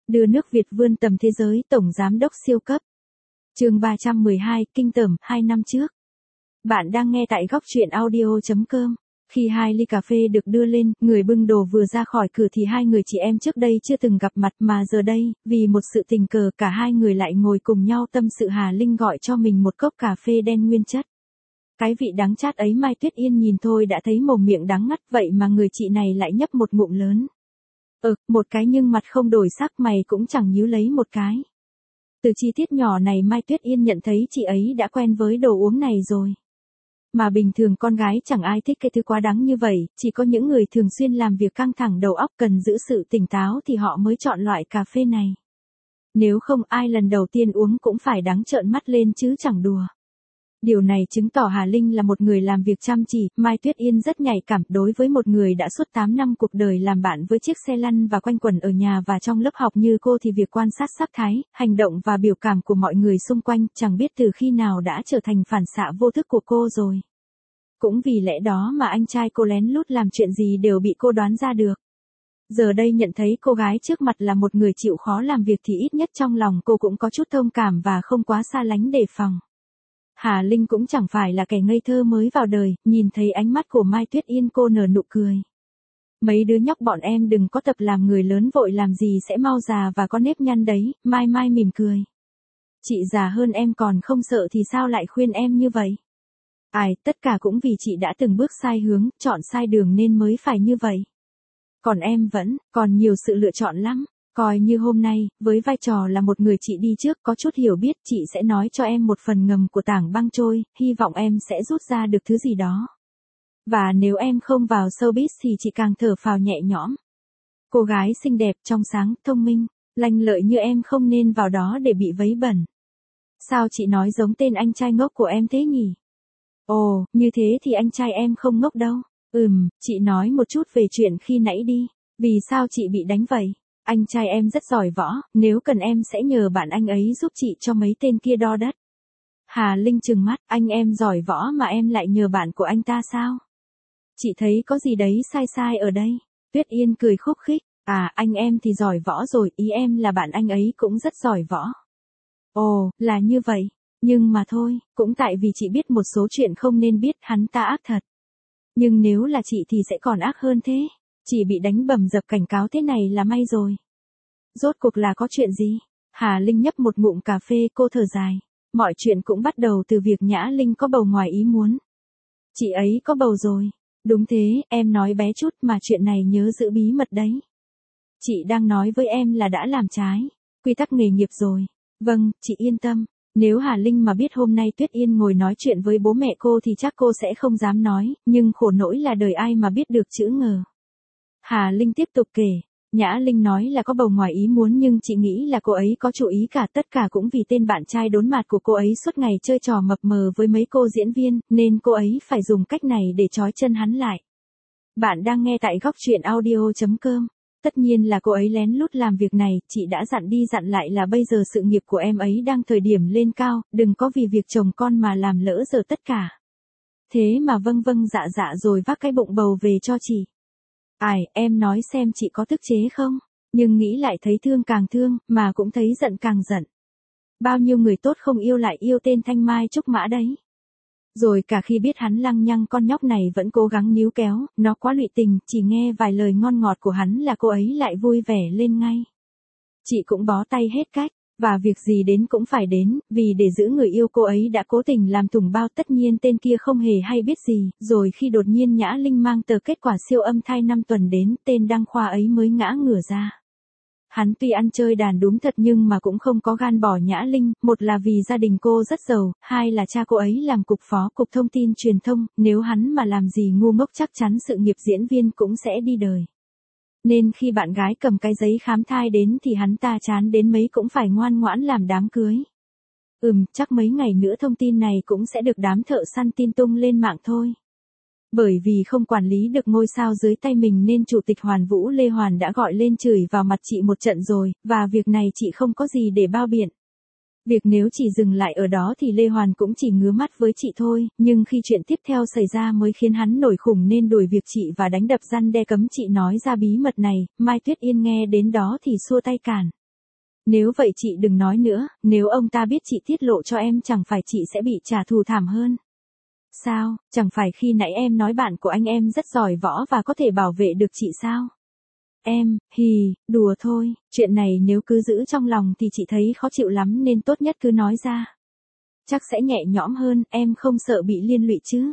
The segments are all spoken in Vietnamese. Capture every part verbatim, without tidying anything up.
Đưa nước Việt vươn tầm thế giới, tổng giám đốc siêu cấp. Chương ba trăm mười hai, kinh tởm, hai năm trước. Bạn đang nghe tại góc truyện audio chấm com. Khi hai ly cà phê được đưa lên, người bưng đồ vừa ra khỏi cửa thì hai người chị em trước đây chưa từng gặp mặt mà giờ đây, vì một sự tình cờ cả hai người lại ngồi cùng nhau tâm sự. Hà Linh gọi cho mình một cốc cà phê đen nguyên chất. Cái vị đắng chát ấy Mai Tuyết Yên nhìn thôi đã thấy mồm miệng đắng ngắt, vậy mà người chị này lại nhấp một ngụm lớn. Ừ, một cái nhưng mặt không đổi sắc, mày cũng chẳng nhíu lấy một cái. Từ chi tiết nhỏ này Mai Tuyết Yên nhận thấy chị ấy đã quen với đồ uống này rồi. Mà bình thường con gái chẳng ai thích cái thứ quá đắng như vậy, chỉ có những người thường xuyên làm việc căng thẳng đầu óc cần giữ sự tỉnh táo thì họ mới chọn loại cà phê này. Nếu không ai lần đầu tiên uống cũng phải đắng trợn mắt lên chứ chẳng đùa. Điều này chứng tỏ Hà Linh là một người làm việc chăm chỉ. Mai Tuyết Yên rất nhạy cảm. Đối với một người đã suốt tám năm cuộc đời làm bạn với chiếc xe lăn và quanh quẩn ở nhà và trong lớp học như cô thì việc quan sát sắc thái, hành động và biểu cảm của mọi người xung quanh chẳng biết từ khi nào đã trở thành phản xạ vô thức của cô rồi. Cũng vì lẽ đó mà anh trai cô lén lút làm chuyện gì đều bị cô đoán ra được. Giờ đây nhận thấy cô gái trước mặt là một người chịu khó làm việc thì ít nhất trong lòng cô cũng có chút thông cảm và không quá xa lánh đề phòng. Hà Linh cũng chẳng phải là kẻ ngây thơ mới vào đời, nhìn thấy ánh mắt của Mai Tuyết Yên cô nở nụ cười. Mấy đứa nhóc bọn em đừng có tập làm người lớn vội làm gì sẽ mau già và có nếp nhăn đấy. Mai Mai mỉm cười. Chị già hơn em còn không sợ thì sao lại khuyên em như vậy? Ai, tất cả cũng vì chị đã từng bước sai hướng, chọn sai đường nên mới phải như vậy. Còn em vẫn, còn nhiều sự lựa chọn lắm. Coi như hôm nay, với vai trò là một người chị đi trước có chút hiểu biết, chị sẽ nói cho em một phần ngầm của tảng băng trôi, hy vọng em sẽ rút ra được thứ gì đó. Và nếu em không vào showbiz thì chị càng thở phào nhẹ nhõm. Cô gái xinh đẹp, trong sáng, thông minh, lanh lợi như em không nên vào đó để bị vấy bẩn. Sao chị nói giống tên anh trai ngốc của em thế nhỉ? Ồ, như thế thì anh trai em không ngốc đâu. Ừm, chị nói một chút về chuyện khi nãy đi. Vì sao chị bị đánh vậy? Anh trai em rất giỏi võ, nếu cần em sẽ nhờ bạn anh ấy giúp chị cho mấy tên kia đo đất. Hà Linh trừng mắt, anh em giỏi võ mà em lại nhờ bạn của anh ta sao? Chị thấy có gì đấy sai sai ở đây. Tuyết Yên cười khúc khích, à anh em thì giỏi võ rồi, ý em là bạn anh ấy cũng rất giỏi võ. Ồ, là như vậy, nhưng mà thôi, cũng tại vì chị biết một số chuyện không nên biết, hắn ta ác thật. Nhưng nếu là chị thì sẽ còn ác hơn thế. Chỉ bị đánh bầm dập cảnh cáo thế này là may rồi. Rốt cuộc là có chuyện gì? Hà Linh nhấp một ngụm cà phê, cô thở dài. Mọi chuyện cũng bắt đầu từ việc Nhã Linh có bầu ngoài ý muốn. Chị ấy có bầu rồi. Đúng thế, em nói bé chút mà chuyện này nhớ giữ bí mật đấy. Chị đang nói với em là đã làm trái quy tắc nghề nghiệp rồi. Vâng, chị yên tâm. Nếu Hà Linh mà biết hôm nay Tuyết Yên ngồi nói chuyện với bố mẹ cô thì chắc cô sẽ không dám nói, nhưng khổ nỗi là đời ai mà biết được chữ ngờ. Hà Linh tiếp tục kể, Nhã Linh nói là có bầu ngoài ý muốn nhưng chị nghĩ là cô ấy có chủ ý cả, tất cả cũng vì tên bạn trai đốn mặt của cô ấy suốt ngày chơi trò mập mờ với mấy cô diễn viên, nên cô ấy phải dùng cách này để trói chân hắn lại. Bạn đang nghe tại góc truyện audio chấm com. Tất nhiên là cô ấy lén lút làm việc này, chị đã dặn đi dặn lại là bây giờ sự nghiệp của em ấy đang thời điểm lên cao, đừng có vì việc chồng con mà làm lỡ giờ tất cả. Thế mà vâng vâng dạ dạ rồi vác cái bụng bầu về cho chị. Ai, em nói xem chị có tức chế không? Nhưng nghĩ lại thấy thương càng thương, mà cũng thấy giận càng giận. Bao nhiêu người tốt không yêu lại yêu tên Thanh Mai Trúc Mã đấy. Rồi cả khi biết hắn lăng nhăng con nhóc này vẫn cố gắng níu kéo, nó quá lụy tình, chỉ nghe vài lời ngon ngọt của hắn là cô ấy lại vui vẻ lên ngay. Chị cũng bó tay hết cách, và việc gì đến cũng phải đến, vì để giữ người yêu cô ấy đã cố tình làm thủng bao, tất nhiên tên kia không hề hay biết gì, rồi khi đột nhiên Nhã Linh mang tờ kết quả siêu âm thai năm tuần đến, tên đăng khoa ấy mới ngã ngửa ra. Hắn tuy ăn chơi đàn đúng thật nhưng mà cũng không có gan bỏ Nhã Linh, một là vì gia đình cô rất giàu, hai là cha cô ấy làm cục phó cục thông tin truyền thông, nếu hắn mà làm gì ngu ngốc chắc chắn sự nghiệp diễn viên cũng sẽ đi đời. Nên khi bạn gái cầm cái giấy khám thai đến thì hắn ta chán đến mấy cũng phải ngoan ngoãn làm đám cưới. Ừm, chắc mấy ngày nữa thông tin này cũng sẽ được đám thợ săn tin tung lên mạng thôi. Bởi vì không quản lý được ngôi sao dưới tay mình nên Chủ tịch Hoàn Vũ Lê Hoàn đã gọi lên chửi vào mặt chị một trận rồi, và việc này chị không có gì để bao biện. Việc nếu chỉ dừng lại ở đó thì Lê Hoàn cũng chỉ ngứa mắt với chị thôi, nhưng khi chuyện tiếp theo xảy ra mới khiến hắn nổi khủng nên đuổi việc chị và đánh đập răn đe cấm chị nói ra bí mật này. Mai Tuyết Yên nghe đến đó thì xua tay cản. Nếu vậy chị đừng nói nữa, nếu ông ta biết chị tiết lộ cho em chẳng phải chị sẽ bị trả thù thảm hơn. Sao, chẳng phải khi nãy em nói bạn của anh em rất giỏi võ và có thể bảo vệ được chị sao? Em, hì, đùa thôi, chuyện này nếu cứ giữ trong lòng thì chị thấy khó chịu lắm nên tốt nhất cứ nói ra. Chắc sẽ nhẹ nhõm hơn, em không sợ bị liên lụy chứ?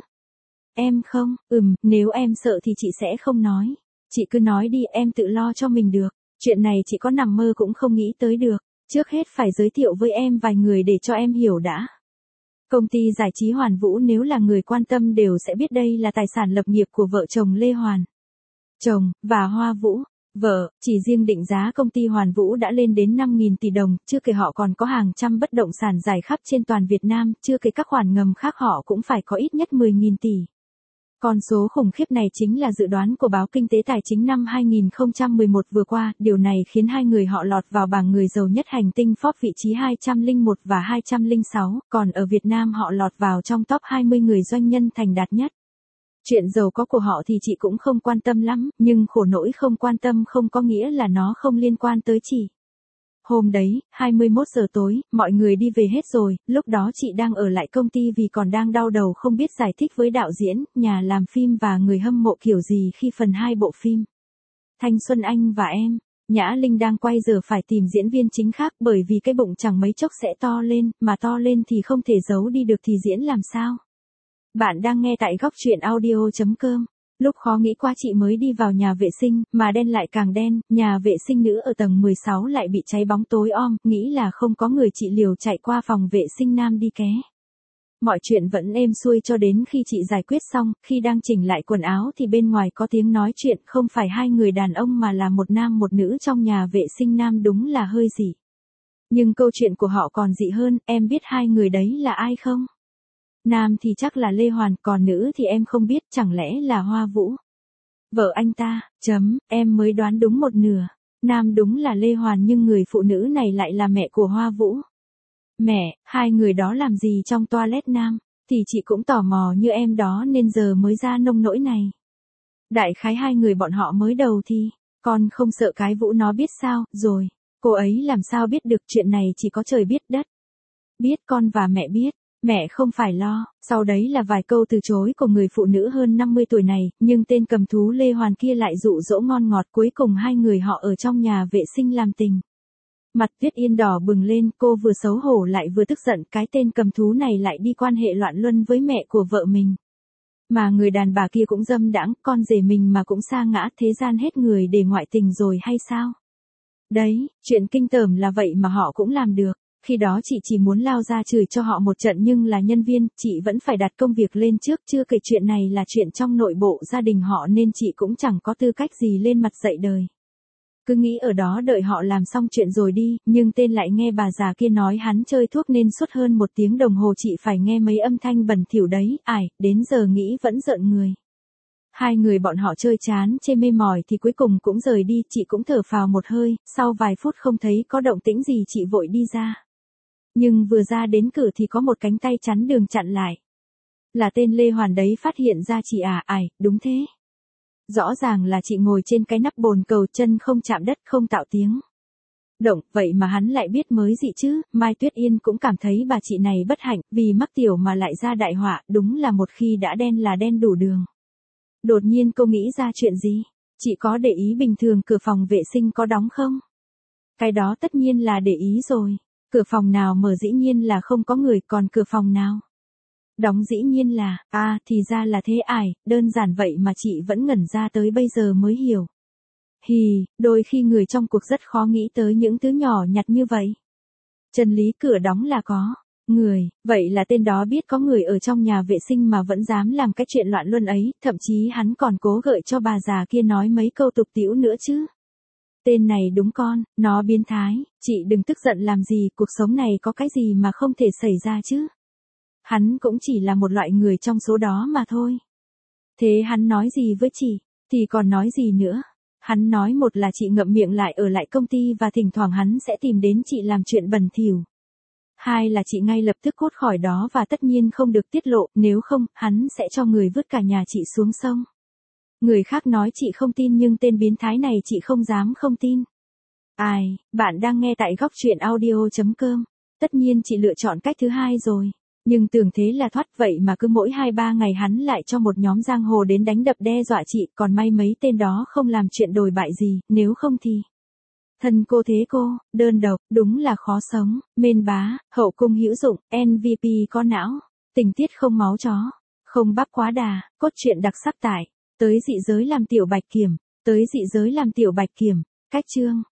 Em không, ừm, nếu em sợ thì chị sẽ không nói. Chị cứ nói đi, em tự lo cho mình được. Chuyện này chị có nằm mơ cũng không nghĩ tới được. Trước hết phải giới thiệu với em vài người để cho em hiểu đã. Công ty giải trí Hoàn Vũ nếu là người quan tâm đều sẽ biết đây là tài sản lập nghiệp của vợ chồng Lê Hoàn. Chồng, và Hoa Vũ. Vợ, chỉ riêng định giá công ty Hoàn Vũ đã lên đến năm nghìn tỷ đồng, chưa kể họ còn có hàng trăm bất động sản rải khắp trên toàn Việt Nam, chưa kể các khoản ngầm khác họ cũng phải có ít nhất mười nghìn tỷ. Con số khủng khiếp này chính là dự đoán của báo Kinh tế Tài chính năm hai nghìn không trăm mười một vừa qua, điều này khiến hai người họ lọt vào bảng người giàu nhất hành tinh Forbes vị trí hai trăm lẻ một và hai trăm lẻ sáu, còn ở Việt Nam họ lọt vào trong top hai mươi người doanh nhân thành đạt nhất. Chuyện giàu có của họ thì chị cũng không quan tâm lắm, nhưng khổ nỗi không quan tâm không có nghĩa là nó không liên quan tới chị. Hôm đấy, hai mươi mốt giờ tối, mọi người đi về hết rồi, lúc đó chị đang ở lại công ty vì còn đang đau đầu không biết giải thích với đạo diễn, nhà làm phim và người hâm mộ kiểu gì khi phần hai bộ phim Thanh Xuân Anh và Em. Nhã Linh đang quay giờ phải tìm diễn viên chính khác bởi vì cái bụng chẳng mấy chốc sẽ to lên, mà to lên thì không thể giấu đi được thì diễn làm sao? Bạn đang nghe tại góc truyện audio chấm com. Lúc khó nghĩ qua chị mới đi vào nhà vệ sinh, mà đen lại càng đen, nhà vệ sinh nữ ở tầng mười sáu lại bị cháy bóng tối om, nghĩ là không có người chị liều chạy qua phòng vệ sinh nam đi ké. Mọi chuyện vẫn êm xuôi cho đến khi chị giải quyết xong, khi đang chỉnh lại quần áo thì bên ngoài có tiếng nói chuyện, không phải hai người đàn ông mà là một nam một nữ trong nhà vệ sinh nam, đúng là hơi dị. Nhưng câu chuyện của họ còn dị hơn, em biết hai người đấy là ai không? Nam thì chắc là Lê Hoàn, còn nữ thì em không biết, chẳng lẽ là Hoa Vũ? Vợ anh ta, chấm, em mới đoán đúng một nửa. Nam đúng là Lê Hoàn nhưng người phụ nữ này lại là mẹ của Hoa Vũ. Mẹ, hai người đó làm gì trong toilet nam? Thì chị cũng tò mò như em đó nên giờ mới ra nông nỗi này. Đại khái hai người bọn họ mới đầu thì, con không sợ cái Vũ nó biết sao, rồi. Cô ấy làm sao biết được, chuyện này chỉ có trời biết đất. Biết, con và mẹ biết. Mẹ không phải lo, sau đấy là vài câu từ chối của người phụ nữ hơn năm mươi tuổi này, nhưng tên cầm thú Lê Hoàn kia lại dụ dỗ ngon ngọt, cuối cùng hai người họ ở trong nhà vệ sinh làm tình. Mặt Tuyết Yên đỏ bừng lên, cô vừa xấu hổ lại vừa tức giận, cái tên cầm thú này lại đi quan hệ loạn luân với mẹ của vợ mình. Mà người đàn bà kia cũng dâm đãng, con rể mình mà cũng sa ngã, thế gian hết người để ngoại tình rồi hay sao? Đấy, chuyện kinh tởm là vậy mà họ cũng làm được. Khi đó chị chỉ muốn lao ra chửi cho họ một trận nhưng là nhân viên, chị vẫn phải đặt công việc lên trước, chưa kể chuyện này là chuyện trong nội bộ gia đình họ nên chị cũng chẳng có tư cách gì lên mặt dạy đời. Cứ nghĩ ở đó đợi họ làm xong chuyện rồi đi, nhưng tên lại nghe bà già kia nói hắn chơi thuốc nên suốt hơn một tiếng đồng hồ chị phải nghe mấy âm thanh bẩn thỉu đấy, ải, đến giờ nghĩ vẫn giận người. Hai người bọn họ chơi chán chê mê mỏi thì cuối cùng cũng rời đi, chị cũng thở phào một hơi, sau vài phút không thấy có động tĩnh gì chị vội đi ra. Nhưng vừa ra đến cửa thì có một cánh tay chắn đường chặn lại. Là tên Lê Hoàn đấy, phát hiện ra chị à, ải, đúng thế. Rõ ràng là chị ngồi trên cái nắp bồn cầu, chân không chạm đất, không tạo tiếng động, vậy mà hắn lại biết mới dị chứ. Mai Tuyết Yên cũng cảm thấy bà chị này bất hạnh, vì mắc tiểu mà lại ra đại họa, đúng là một khi đã đen là đen đủ đường. Đột nhiên cô nghĩ ra chuyện gì? Chị có để ý bình thường cửa phòng vệ sinh có đóng không? Cái đó tất nhiên là để ý rồi. Cửa phòng nào mở dĩ nhiên là không có người, còn cửa phòng nào đóng dĩ nhiên là, à, thì ra là thế ải, đơn giản vậy mà chị vẫn ngẩn ra tới bây giờ mới hiểu. Hì, đôi khi người trong cuộc rất khó nghĩ tới những thứ nhỏ nhặt như vậy. Chân lý cửa đóng là có người, vậy là tên đó biết có người ở trong nhà vệ sinh mà vẫn dám làm cái chuyện loạn luân ấy, thậm chí hắn còn cố gợi cho bà già kia nói mấy câu tục tĩu nữa chứ. Tên này đúng con, nó biến thái, chị đừng tức giận làm gì, cuộc sống này có cái gì mà không thể xảy ra chứ. Hắn cũng chỉ là một loại người trong số đó mà thôi. Thế hắn nói gì với chị, thì còn nói gì nữa. Hắn nói một là chị ngậm miệng lại ở lại công ty và thỉnh thoảng hắn sẽ tìm đến chị làm chuyện bẩn thỉu. Hai là chị ngay lập tức cút khỏi đó và tất nhiên không được tiết lộ, nếu không, hắn sẽ cho người vứt cả nhà chị xuống sông. Người khác nói chị không tin nhưng tên biến thái này chị không dám không tin. Ai, bạn đang nghe tại góc truyện audio.com. Tất nhiên chị lựa chọn cách thứ hai rồi. Nhưng tưởng thế là thoát, vậy mà cứ mỗi hai ba ngày hắn lại cho một nhóm giang hồ đến đánh đập đe dọa chị, còn may mấy tên đó không làm chuyện đồi bại gì, nếu không thì... Thân cô thế cô, đơn độc, đúng là khó sống, mên bá, hậu cung hữu dụng, em vê pê có não, tình tiết không máu chó, không bắp quá đà, cốt truyện đặc sắc tại, tới dị giới làm tiểu bạch kiểm, tới dị giới làm tiểu bạch kiểm, cách chương.